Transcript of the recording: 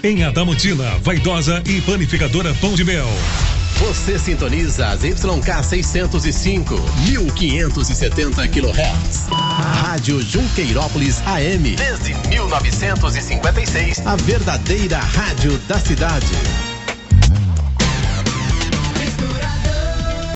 Em Adamantina, Vaidosa e Panificadora Pão de Mel. Você sintoniza as YK 605, 1570 kHz. Rádio Junqueirópolis AM. Desde 1956, a verdadeira rádio da cidade.